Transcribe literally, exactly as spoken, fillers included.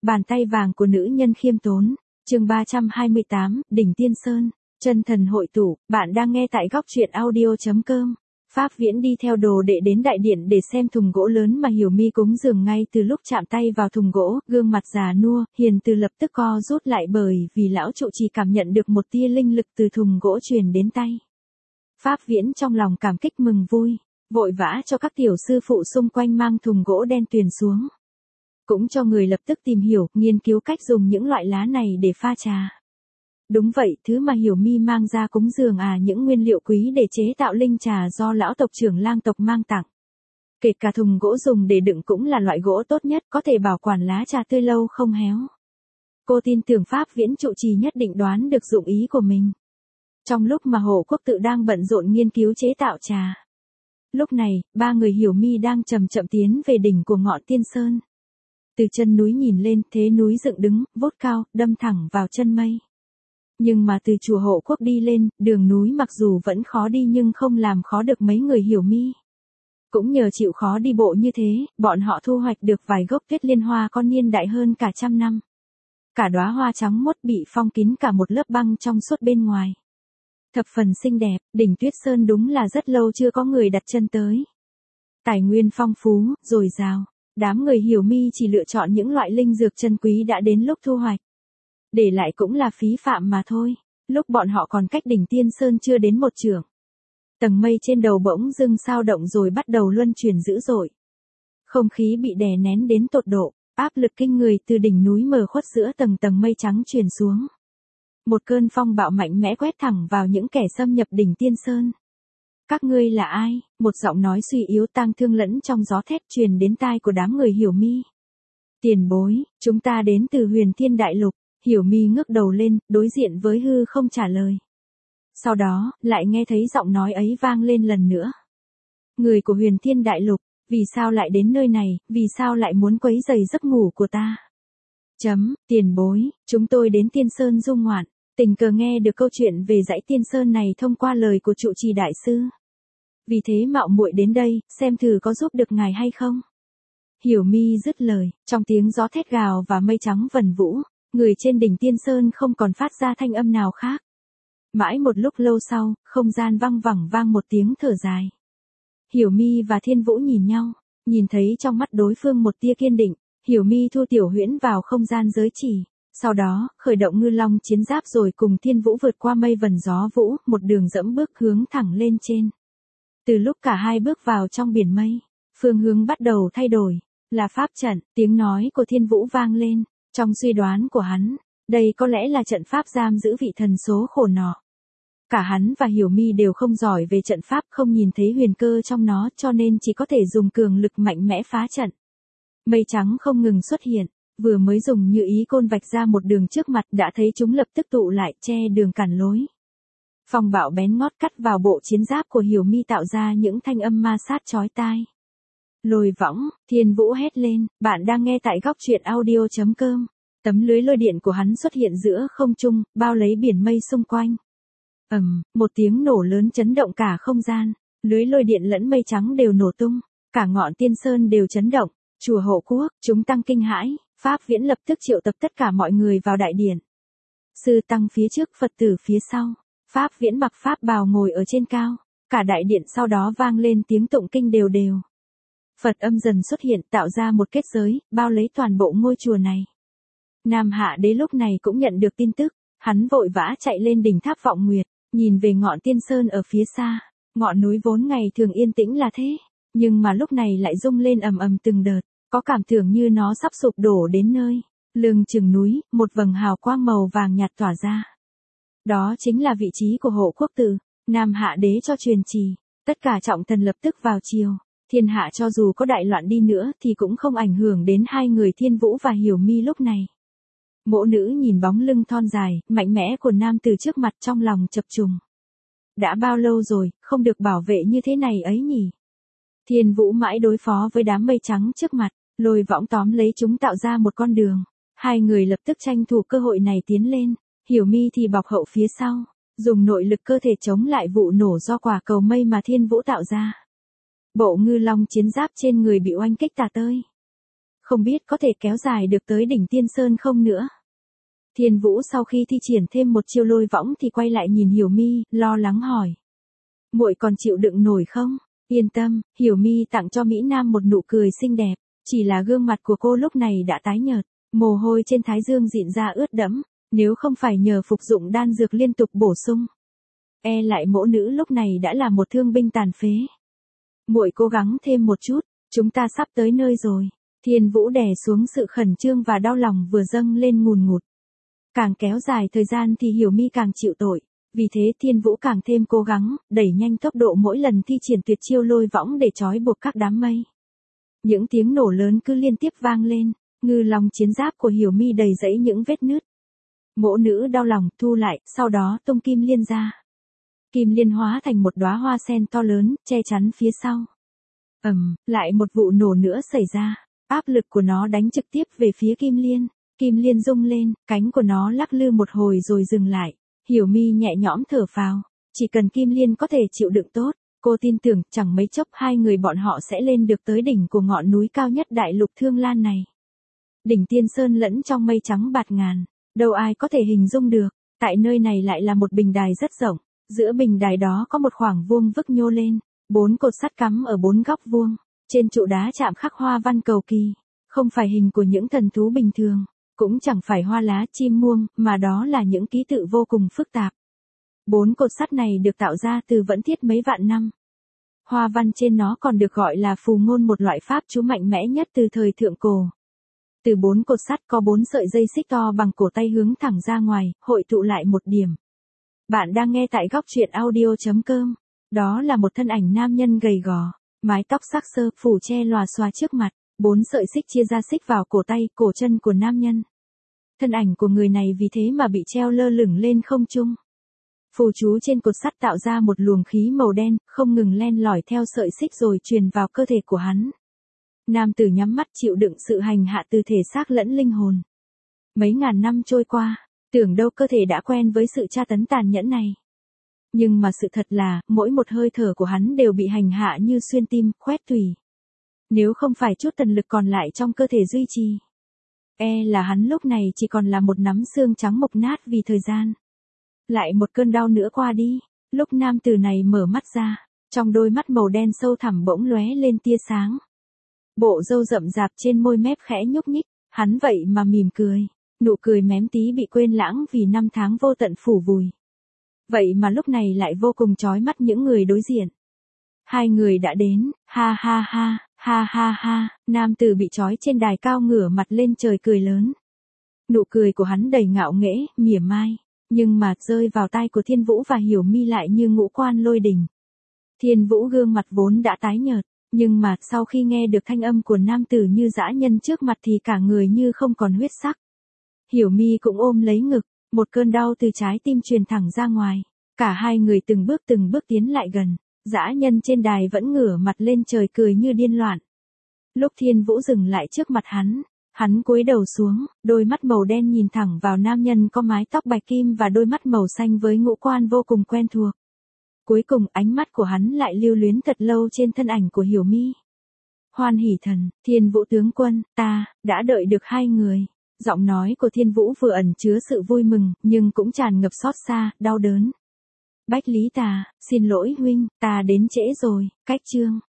Bàn tay vàng của nữ nhân khiêm tốn. Chương ba trăm hai mươi tám, Đỉnh Tiên Sơn, chân thần hội tụ. Bạn đang nghe tại góc truyện audio chấm com. Pháp Viễn đi theo đồ đệ đến đại điện để xem thùng gỗ lớn mà Hiểu Mi cúng dường. Ngay từ lúc chạm tay vào thùng gỗ, gương mặt già nua, hiền từ lập tức co rút lại bởi vì lão trụ trì cảm nhận được một tia linh lực từ thùng gỗ truyền đến tay. Pháp Viễn trong lòng cảm kích mừng vui, vội vã cho các tiểu sư phụ xung quanh mang thùng gỗ đen tuyền xuống. Cũng cho người lập tức tìm hiểu, nghiên cứu cách dùng những loại lá này để pha trà. Đúng vậy, thứ mà Hiểu Mi mang ra cúng dường à những nguyên liệu quý để chế tạo linh trà do lão tộc trưởng Lang tộc mang tặng. Kể cả thùng gỗ dùng để đựng cũng là loại gỗ tốt nhất, có thể bảo quản lá trà tươi lâu không héo. Cô tin tưởng Pháp Viễn trụ trì nhất định đoán được dụng ý của mình. Trong lúc mà Hộ Quốc Tự đang bận rộn nghiên cứu chế tạo trà. Lúc này, ba người Hiểu Mi đang chậm chậm tiến về đỉnh của ngọn Tiên Sơn. Từ chân núi nhìn lên, thế núi dựng đứng, vút cao, đâm thẳng vào chân mây. Nhưng mà từ chùa Hộ Quốc đi lên, đường núi mặc dù vẫn khó đi nhưng không làm khó được mấy người Hiểu Mi. Cũng nhờ chịu khó đi bộ như thế, bọn họ thu hoạch được vài gốc tuyết liên hoa có niên đại hơn cả trăm năm. Cả đóa hoa trắng muốt bị phong kín cả một lớp băng trong suốt bên ngoài. Thập phần xinh đẹp, đỉnh Tuyết Sơn đúng là rất lâu chưa có người đặt chân tới. Tài nguyên phong phú, dồi dào. Đám người Hiểu Mi chỉ lựa chọn những loại linh dược chân quý đã đến lúc thu hoạch. Để lại cũng là phí phạm mà thôi. Lúc bọn họ còn cách đỉnh Tiên Sơn chưa đến một trượng. Tầng mây trên đầu bỗng dưng sao động rồi bắt đầu luân chuyển dữ dội. Không khí bị đè nén đến tột độ, áp lực kinh người từ đỉnh núi mờ khuất giữa tầng tầng mây trắng truyền xuống. Một cơn phong bạo mạnh mẽ quét thẳng vào những kẻ xâm nhập đỉnh Tiên Sơn. Các ngươi là ai? Một giọng nói suy yếu tang thương lẫn trong gió thét truyền đến tai của đám người Hiểu Mi. Tiền bối, chúng ta đến từ Huyền Thiên Đại Lục. Hiểu Mi ngước đầu lên, đối diện với hư không trả lời. Sau đó, lại nghe thấy giọng nói ấy vang lên lần nữa. Người của Huyền Thiên Đại Lục, vì sao lại đến nơi này, vì sao lại muốn quấy rầy giấc ngủ của ta? Chấm, tiền bối, chúng tôi đến Tiên Sơn du ngoạn. Tình cờ nghe được câu chuyện về dãy Tiên Sơn này thông qua lời của trụ trì đại sư. Vì thế mạo muội đến đây, xem thử có giúp được ngài hay không. Hiểu Mi dứt lời, trong tiếng gió thét gào và mây trắng vần vũ, người trên đỉnh Tiên Sơn không còn phát ra thanh âm nào khác. Mãi một lúc lâu sau, không gian văng vẳng vang một tiếng thở dài. Hiểu Mi và Thiên Vũ nhìn nhau, nhìn thấy trong mắt đối phương một tia kiên định, Hiểu Mi thu tiểu huyễn vào không gian giới chỉ. Sau đó, khởi động ngư long chiến giáp rồi cùng Thiên Vũ vượt qua mây vần gió vũ, một đường dẫm bước hướng thẳng lên trên. Từ lúc cả hai bước vào trong biển mây, phương hướng bắt đầu thay đổi, là pháp trận, tiếng nói của Thiên Vũ vang lên, trong suy đoán của hắn, đây có lẽ là trận pháp giam giữ vị thần số khổ nọ. Cả hắn và Hiểu Mi đều không giỏi về trận pháp, không nhìn thấy huyền cơ trong nó cho nên chỉ có thể dùng cường lực mạnh mẽ phá trận. Mây trắng không ngừng xuất hiện. Vừa mới dùng như ý côn vạch ra một đường trước mặt đã thấy chúng lập tức tụ lại che đường cản lối. Phong bạo bén ngót cắt vào bộ chiến giáp của Hiểu Mi tạo ra những thanh âm ma sát chói tai. Lôi võng, Thiên Vũ hét lên, bạn đang nghe tại góc truyện audio chấm com. Tấm lưới lôi điện của hắn xuất hiện giữa không trung, bao lấy biển mây xung quanh. Ầm, một tiếng nổ lớn chấn động cả không gian, lưới lôi điện lẫn mây trắng đều nổ tung, cả ngọn Tiên Sơn đều chấn động. Chùa Hộ Quốc, chúng tăng kinh hãi. Pháp Viễn lập tức triệu tập tất cả mọi người vào đại điện. Sư tăng phía trước, Phật tử phía sau. Pháp Viễn mặc pháp bào ngồi ở trên cao. Cả đại điện sau đó vang lên tiếng tụng kinh đều đều. Phật âm dần xuất hiện tạo ra một kết giới, bao lấy toàn bộ ngôi chùa này. Nam Hạ Đế lúc này cũng nhận được tin tức. Hắn vội vã chạy lên đỉnh tháp Vọng Nguyệt, nhìn về ngọn Tiên Sơn ở phía xa. Ngọn núi vốn ngày thường yên tĩnh là thế. Nhưng mà lúc này lại rung lên ầm ầm từng đợt. Có cảm tưởng như nó sắp sụp đổ đến nơi. Lưng chừng núi, một vầng hào quang màu vàng nhạt tỏa ra. Đó chính là vị trí của Hộ Quốc Tự. Nam Hạ Đế cho truyền trì. Tất cả trọng thần lập tức vào triều. Thiên hạ cho dù có đại loạn đi nữa thì cũng không ảnh hưởng đến hai người Thiên Vũ và Hiểu Mi lúc này. Mộ nữ nhìn bóng lưng thon dài, mạnh mẽ của nam từ trước mặt trong lòng chập trùng. Đã bao lâu rồi, không được bảo vệ như thế này ấy nhỉ? Thiên Vũ mãi đối phó với đám mây trắng trước mặt. Lôi võng tóm lấy chúng tạo ra một con đường. Hai người lập tức tranh thủ cơ hội này tiến lên. Hiểu Mi thì bọc hậu phía sau. Dùng nội lực cơ thể chống lại vụ nổ do quả cầu mây mà Thiên Vũ tạo ra. Bộ ngư long chiến giáp trên người bị oanh kích tả tơi. Không biết có thể kéo dài được tới đỉnh Tiên Sơn không nữa. Thiên Vũ sau khi thi triển thêm một chiêu lôi võng thì quay lại nhìn Hiểu Mi, lo lắng hỏi. Muội còn chịu đựng nổi không? Yên tâm, Hiểu Mi tặng cho Mỹ Nam một nụ cười xinh đẹp, chỉ là gương mặt của cô lúc này đã tái nhợt, mồ hôi trên thái dương dịn ra ướt đẫm, nếu không phải nhờ phục dụng đan dược liên tục bổ sung. E lại mỗ nữ lúc này đã là một thương binh tàn phế. Muội cố gắng thêm một chút, chúng ta sắp tới nơi rồi. Thiên Vũ đè xuống sự khẩn trương và đau lòng vừa dâng lên ngùn ngụt. Càng kéo dài thời gian thì Hiểu Mi càng chịu tội, vì thế Thiên Vũ càng thêm cố gắng, đẩy nhanh tốc độ mỗi lần thi triển tuyệt chiêu lôi võng để trói buộc các đám mây. Những tiếng nổ lớn cứ liên tiếp vang lên, ngư long chiến giáp của Hiểu Mi đầy rẫy những vết nứt. Mỗ nữ đau lòng thu lại, sau đó tung kim liên ra. Kim liên hóa thành một đóa hoa sen to lớn, che chắn phía sau. Ầm, lại một vụ nổ nữa xảy ra, áp lực của nó đánh trực tiếp về phía kim liên. Kim liên rung lên, cánh của nó lắc lư một hồi rồi dừng lại. Hiểu Mi nhẹ nhõm thở phào, chỉ cần kim liên có thể chịu đựng tốt, cô tin tưởng chẳng mấy chốc hai người bọn họ sẽ lên được tới đỉnh của ngọn núi cao nhất đại lục Thương Lan này. Đỉnh Tiên Sơn lẫn trong mây trắng bạt ngàn, đâu ai có thể hình dung được, tại nơi này lại là một bình đài rất rộng, giữa bình đài đó có một khoảng vuông vức nhô lên, bốn cột sắt cắm ở bốn góc vuông, trên trụ đá chạm khắc hoa văn cầu kỳ, không phải hình của những thần thú bình thường. Cũng chẳng phải hoa lá chim muông, mà đó là những ký tự vô cùng phức tạp. Bốn cột sắt này được tạo ra từ vẫn thiết mấy vạn năm. Hoa văn trên nó còn được gọi là phù ngôn, một loại pháp chú mạnh mẽ nhất từ thời thượng cổ. Từ bốn cột sắt có bốn sợi dây xích to bằng cổ tay hướng thẳng ra ngoài, hội tụ lại một điểm. Bạn đang nghe tại góc truyện audio chấm com. Đó là một thân ảnh nam nhân gầy gò, mái tóc sắc sơ, phủ che lòa xòa trước mặt. Bốn sợi xích chia ra xích vào cổ tay, cổ chân của nam nhân. Thân ảnh của người này vì thế mà bị treo lơ lửng lên không trung. Phù chú trên cột sắt tạo ra một luồng khí màu đen, không ngừng len lỏi theo sợi xích rồi truyền vào cơ thể của hắn. Nam tử nhắm mắt chịu đựng sự hành hạ từ thể xác lẫn linh hồn. Mấy ngàn năm trôi qua, tưởng đâu cơ thể đã quen với sự tra tấn tàn nhẫn này. Nhưng mà sự thật là, mỗi một hơi thở của hắn đều bị hành hạ như xuyên tim, khoét tủy. Nếu không phải chút tần lực còn lại trong cơ thể duy trì, e là hắn lúc này chỉ còn là một nắm xương trắng mục nát vì thời gian. Lại một cơn đau nữa qua đi, lúc nam tử này mở mắt ra, trong đôi mắt màu đen sâu thẳm bỗng lóe lên tia sáng. Bộ râu rậm rạp trên môi mép khẽ nhúc nhích, hắn vậy mà mỉm cười, nụ cười mém tí bị quên lãng vì năm tháng vô tận phủ vùi. Vậy mà lúc này lại vô cùng chói mắt những người đối diện. Hai người đã đến, ha ha ha. Ha ha ha, nam tử bị trói trên đài cao ngửa mặt lên trời cười lớn. Nụ cười của hắn đầy ngạo nghễ, mỉa mai, nhưng mà rơi vào tai của Thiên Vũ và Hiểu Mi lại như ngũ quan lôi đình. Thiên Vũ gương mặt vốn đã tái nhợt, nhưng mà sau khi nghe được thanh âm của nam tử như dã nhân trước mặt thì cả người như không còn huyết sắc. Hiểu Mi cũng ôm lấy ngực, một cơn đau từ trái tim truyền thẳng ra ngoài. Cả hai người từng bước từng bước tiến lại gần. Dã nhân trên đài vẫn ngửa mặt lên trời cười như điên loạn. Lúc Thiên Vũ dừng lại trước mặt hắn, hắn cúi đầu xuống, đôi mắt màu đen nhìn thẳng vào nam nhân có mái tóc bạch kim và đôi mắt màu xanh với ngũ quan vô cùng quen thuộc. Cuối cùng ánh mắt của hắn lại lưu luyến thật lâu trên thân ảnh của Hiểu Mi. Hoan hỉ thần, Thiên Vũ tướng quân, ta, đã đợi được hai người. Giọng nói của Thiên Vũ vừa ẩn chứa sự vui mừng, nhưng cũng tràn ngập xót xa, đau đớn. Bách Lý Tà, xin lỗi huynh, ta đến trễ rồi, cách chương.